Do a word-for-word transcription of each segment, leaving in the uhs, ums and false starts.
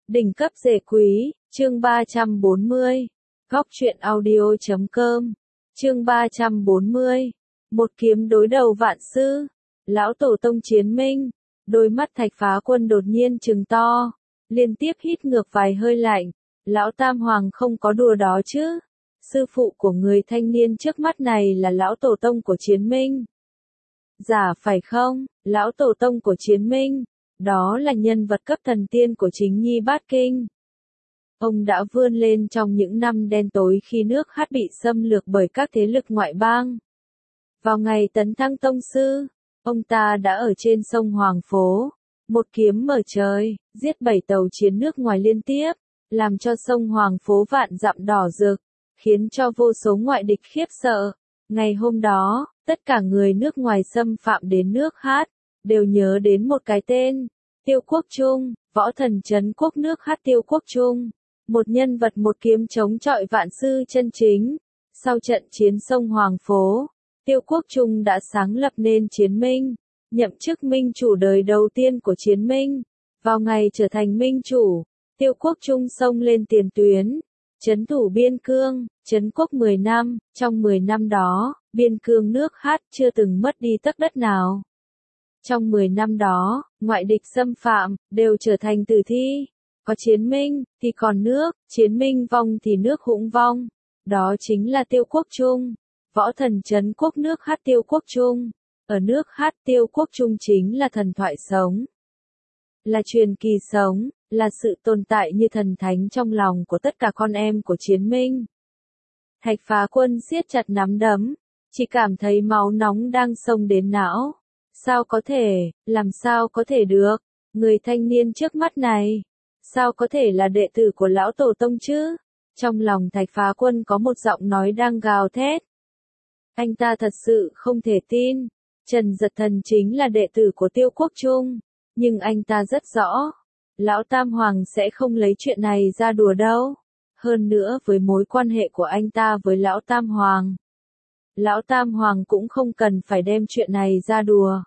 Đỉnh cấp rể quý, chương ba trăm bốn mươi. Góc truyện audio chấm com. Chương ba trăm bốn mươi. Một kiếm đối đầu vạn sư. Lão tổ tông chiến minh. Đôi mắt Thạch Phá Quân đột nhiên trừng to, liên tiếp hít ngược vài hơi lạnh. Lão Tam Hoàng không có đùa đó chứ? Sư phụ của người thanh niên trước mắt này là lão tổ tông của chiến minh. Giả phải không? Lão tổ tông của chiến minh, đó là nhân vật cấp thần tiên của chính nhi bát kinh. Ông đã vươn lên trong những năm đen tối khi nước Hát bị xâm lược bởi các thế lực ngoại bang. Vào ngày tấn thăng tông sư, ông ta đã ở trên sông Hoàng Phố, một kiếm mở trời, giết bảy tàu chiến nước ngoài liên tiếp, làm cho sông Hoàng Phố vạn dặm đỏ rực, khiến cho vô số ngoại địch khiếp sợ. Ngày hôm đó, tất cả người nước ngoài xâm phạm đến nước Hát, đều nhớ đến một cái tên, Tiêu Quốc Trung, võ thần trấn quốc nước Hát Tiêu Quốc Trung. Một nhân vật một kiếm chống chọi vạn sư chân chính. Sau trận chiến sông Hoàng Phố, Tiêu Quốc Trung đã sáng lập nên chiến minh, nhậm chức minh chủ đời đầu tiên của chiến minh. Vào ngày trở thành minh chủ, Tiêu Quốc Trung xông lên tiền tuyến, trấn thủ biên cương, trấn quốc mười năm, trong mười năm đó, biên cương nước Hát chưa từng mất đi tấc đất nào. Trong mười năm đó, ngoại địch xâm phạm, đều trở thành tử thi. Có chiến minh, thì còn nước, chiến minh vong thì nước cũng vong. Đó chính là Tiêu Quốc Trung, võ thần trấn quốc nước Hát Tiêu Quốc Trung. Ở nước Hát Tiêu Quốc Trung chính là thần thoại sống, là truyền kỳ sống, là sự tồn tại như thần thánh trong lòng của tất cả con em của chiến minh. Thạch Phá Quân siết chặt nắm đấm, chỉ cảm thấy máu nóng đang xông đến não. Sao có thể, làm sao có thể được, người thanh niên trước mắt này, sao có thể là đệ tử của lão tổ tông chứ? Trong lòng Thạch Phá Quân có một giọng nói đang gào thét. Anh ta thật sự không thể tin, Trần Giật Thần chính là đệ tử của Tiêu Quốc Trung, nhưng anh ta rất rõ, lão Tam Hoàng sẽ không lấy chuyện này ra đùa đâu. Hơn nữa với mối quan hệ của anh ta với lão Tam Hoàng, lão Tam Hoàng cũng không cần phải đem chuyện này ra đùa.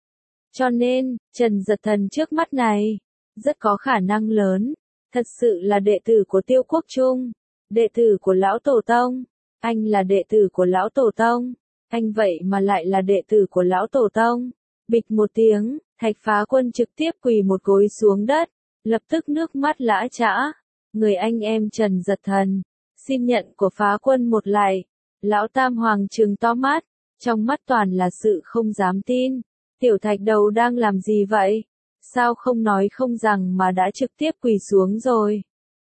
Cho nên, Trần Giật Thần trước mắt này, rất có khả năng lớn, thật sự là đệ tử của Tiêu Quốc Trung, đệ tử của lão tổ tông. Anh là đệ tử của lão tổ tông, anh vậy mà lại là đệ tử của lão tổ tông. Bịch một tiếng, Thạch Phá Quân trực tiếp quỳ một gối xuống đất, lập tức nước mắt lã chã. Người anh em Trần Giật Thần, xin nhận của Phá Quân một lại. Lão Tam Hoàng trừng to mắt, trong mắt toàn là sự không dám tin. Tiểu Thạch đầu đang làm gì vậy? Sao không nói không rằng mà đã trực tiếp quỳ xuống rồi?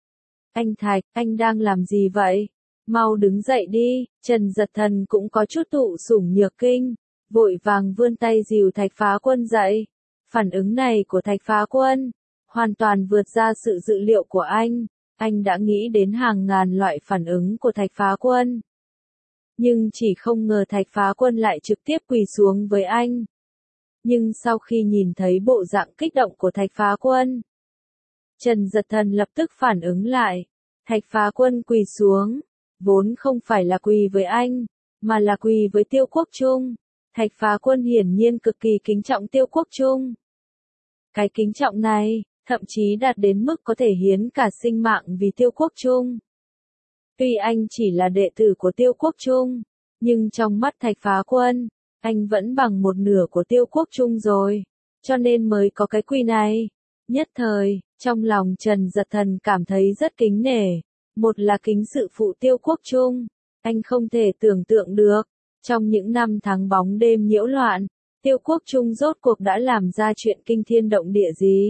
Anh Thạch, anh đang làm gì vậy? Mau đứng dậy đi. Trần Giật Thần cũng có chút tụ sủng nhược kinh, vội vàng vươn tay dìu Thạch Phá Quân dậy. Phản ứng này của Thạch Phá Quân, hoàn toàn vượt ra sự dự liệu của anh. Anh đã nghĩ đến hàng ngàn loại phản ứng của Thạch Phá Quân, nhưng chỉ không ngờ Thạch Phá Quân lại trực tiếp quỳ xuống với anh. Nhưng sau khi nhìn thấy bộ dạng kích động của Thạch Phá Quân, Trần Giật Thần lập tức phản ứng lại. Thạch Phá Quân quỳ xuống, vốn không phải là quỳ với anh, mà là quỳ với Tiêu Quốc Trung. Thạch Phá Quân hiển nhiên cực kỳ kính trọng Tiêu Quốc Trung. Cái kính trọng này, thậm chí đạt đến mức có thể hiến cả sinh mạng vì Tiêu Quốc Trung. Tuy anh chỉ là đệ tử của Tiêu Quốc Trung, nhưng trong mắt Thạch Phá Quân, anh vẫn bằng một nửa của Tiêu Quốc Trung rồi, cho nên mới có cái quy này. Nhất thời, trong lòng Trần Giật Thần cảm thấy rất kính nể. Một là kính sự phụ Tiêu Quốc Trung, anh không thể tưởng tượng được, trong những năm tháng bóng đêm nhiễu loạn, Tiêu Quốc Trung rốt cuộc đã làm ra chuyện kinh thiên động địa gì,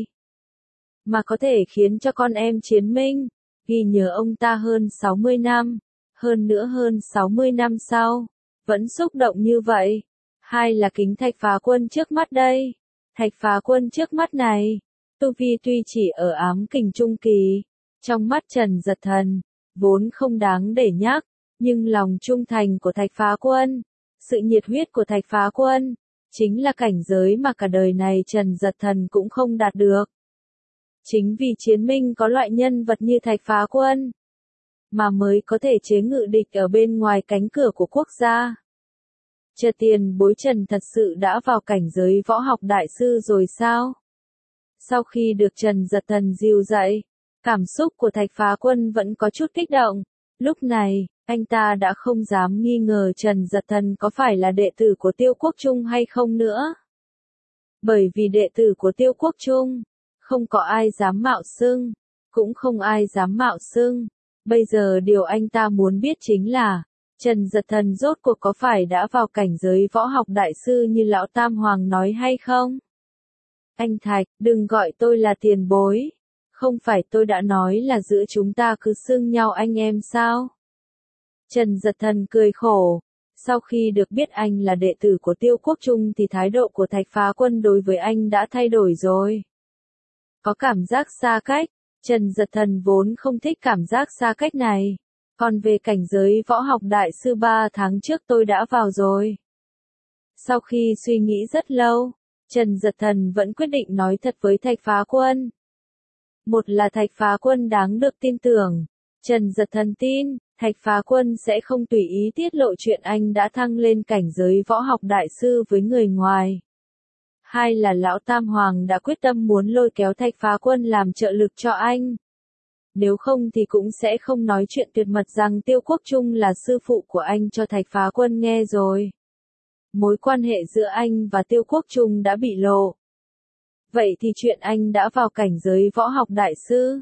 mà có thể khiến cho con em chiến minh ghi nhớ ông ta hơn sáu mươi năm, hơn nữa hơn sáu mươi năm sau, vẫn xúc động như vậy. Hai là kính Thạch Phá Quân trước mắt đây. Thạch Phá Quân trước mắt này, tu vi tuy chỉ ở ám kình trung kỳ, trong mắt Trần Giật Thần, vốn không đáng để nhắc, nhưng lòng trung thành của Thạch Phá Quân, sự nhiệt huyết của Thạch Phá Quân, chính là cảnh giới mà cả đời này Trần Giật Thần cũng không đạt được. Chính vì chiến minh có loại nhân vật như Thạch Phá Quân, mà mới có thể chế ngự địch ở bên ngoài cánh cửa của quốc gia. Chờ tiền bối Trần thật sự đã vào cảnh giới võ học đại sư rồi sao? Sau khi được Trần Giật Thần dìu dậy, Cảm xúc của Thạch Phá Quân vẫn có chút kích động. Lúc này, anh ta đã không dám nghi ngờ Trần Giật Thần có phải là đệ tử của Tiêu Quốc Trung hay không nữa. Bởi vì đệ tử của Tiêu Quốc Trung, không có ai dám mạo xưng, cũng không ai dám mạo xưng. Bây giờ điều anh ta muốn biết chính là, Trần Giật Thần rốt cuộc có phải đã vào cảnh giới võ học đại sư như Lão Tam Hoàng nói hay không? Anh Thạch, đừng gọi tôi là tiền bối. Không phải tôi đã nói là giữa chúng ta cứ xưng nhau anh em sao? Trần Giật Thần cười khổ. Sau khi được biết anh là đệ tử của Tiêu Quốc Trung thì thái độ của Thạch Phá Quân đối với anh đã thay đổi rồi. Có cảm giác xa cách. Trần Giật Thần vốn không thích cảm giác xa cách này. Còn về cảnh giới võ học đại sư ba tháng trước tôi đã vào rồi. Sau khi suy nghĩ rất lâu, Trần Giật Thần vẫn quyết định nói thật với Thạch Phá Quân. Một là Thạch Phá Quân đáng được tin tưởng. Trần Giật Thần tin, Thạch Phá Quân sẽ không tùy ý tiết lộ chuyện anh đã thăng lên cảnh giới võ học đại sư với người ngoài. Hai là Lão Tam Hoàng đã quyết tâm muốn lôi kéo Thạch Phá Quân làm trợ lực cho anh. Nếu không thì cũng sẽ không nói chuyện tuyệt mật rằng Tiêu Quốc Trung là sư phụ của anh cho Thạch Phá Quân nghe rồi. Mối quan hệ giữa anh và Tiêu Quốc Trung đã bị lộ. Vậy thì chuyện anh đã vào cảnh giới võ học đại sư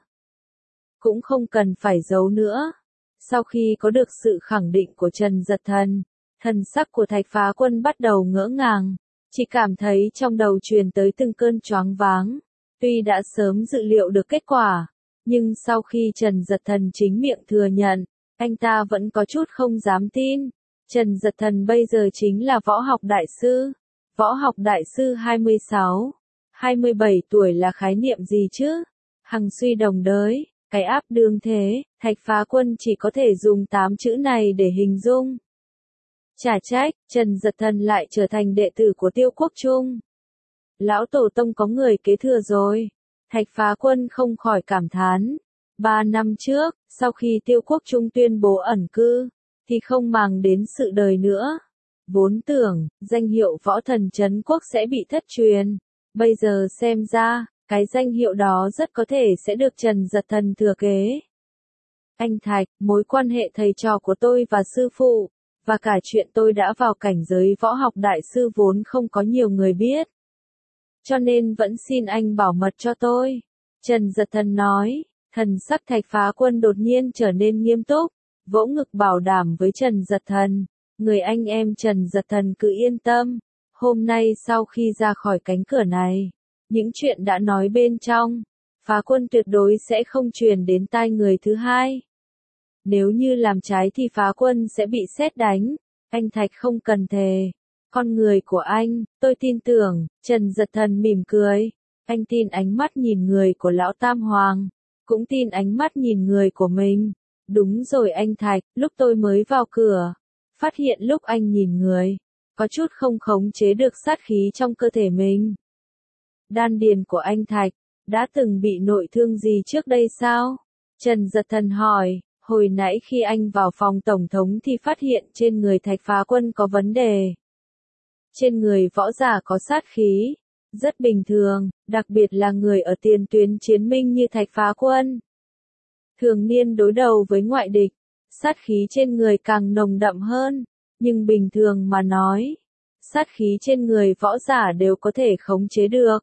cũng không cần phải giấu nữa. Sau khi có được sự khẳng định của Trần Giật Thần, thần sắc của Thạch Phá Quân bắt đầu ngỡ ngàng, chỉ cảm thấy trong đầu truyền tới từng cơn choáng váng. Tuy đã sớm dự liệu được kết quả, nhưng sau khi Trần Giật Thần chính miệng thừa nhận, anh ta vẫn có chút không dám tin. Trần Giật Thần bây giờ chính là võ học đại sư. Võ học đại sư hai mươi sáu, hai mươi bảy tuổi là khái niệm gì chứ? Hằng suy đồng đới, cái áp đương thế, Thạch Phá Quân chỉ có thể dùng tám chữ này để hình dung. Chả trách, Trần Giật Thần lại trở thành đệ tử của Tiêu Quốc Trung. Lão Tổ Tông có người kế thừa rồi. Thạch Phá Quân không khỏi cảm thán. Ba năm trước, sau khi Tiêu Quốc Trung tuyên bố ẩn cư, thì không màng đến sự đời nữa. Vốn tưởng, danh hiệu võ thần trấn quốc sẽ bị thất truyền. Bây giờ xem ra, cái danh hiệu đó rất có thể sẽ được Trần Giật Thần thừa kế. Anh Thạch, mối quan hệ thầy trò của tôi và sư phụ, và cả chuyện tôi đã vào cảnh giới võ học đại sư vốn không có nhiều người biết. Cho nên vẫn xin anh bảo mật cho tôi. Trần Giật Thần nói, thần sắc Thạch Phá Quân đột nhiên trở nên nghiêm túc, vỗ ngực bảo đảm với Trần Giật Thần. Người anh em Trần Giật Thần cứ yên tâm, hôm nay sau khi ra khỏi cánh cửa này, những chuyện đã nói bên trong, Phá Quân tuyệt đối sẽ không truyền đến tai người thứ hai. Nếu như làm trái thì Phá Quân sẽ bị sét đánh. Anh Thạch không cần thề. Con người của anh, tôi tin tưởng. Trần Giật Thần mỉm cười. Anh tin ánh mắt nhìn người của Lão Tam Hoàng, cũng tin ánh mắt nhìn người của mình. Đúng rồi anh Thạch, lúc tôi mới vào cửa, phát hiện lúc anh nhìn người, có chút không khống chế được sát khí trong cơ thể mình. Đan điền của anh Thạch, đã từng bị nội thương gì trước đây sao? Trần Giật Thần hỏi. Hồi nãy khi anh vào phòng tổng thống thì phát hiện trên người Thạch Phá Quân có vấn đề. Trên người võ giả có sát khí, rất bình thường, đặc biệt là người ở tiền tuyến chiến minh như Thạch Phá Quân. Thường niên đối đầu với ngoại địch, sát khí trên người càng nồng đậm hơn, nhưng bình thường mà nói, sát khí trên người võ giả đều có thể khống chế được.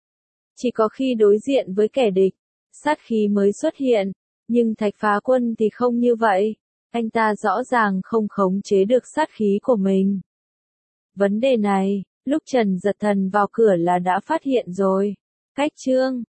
Chỉ có khi đối diện với kẻ địch, sát khí mới xuất hiện. Nhưng Thạch Phá Quân thì không như vậy, anh ta rõ ràng không khống chế được sát khí của mình. Vấn đề này, lúc Trần Giật Thần vào cửa là đã phát hiện rồi. Cách chương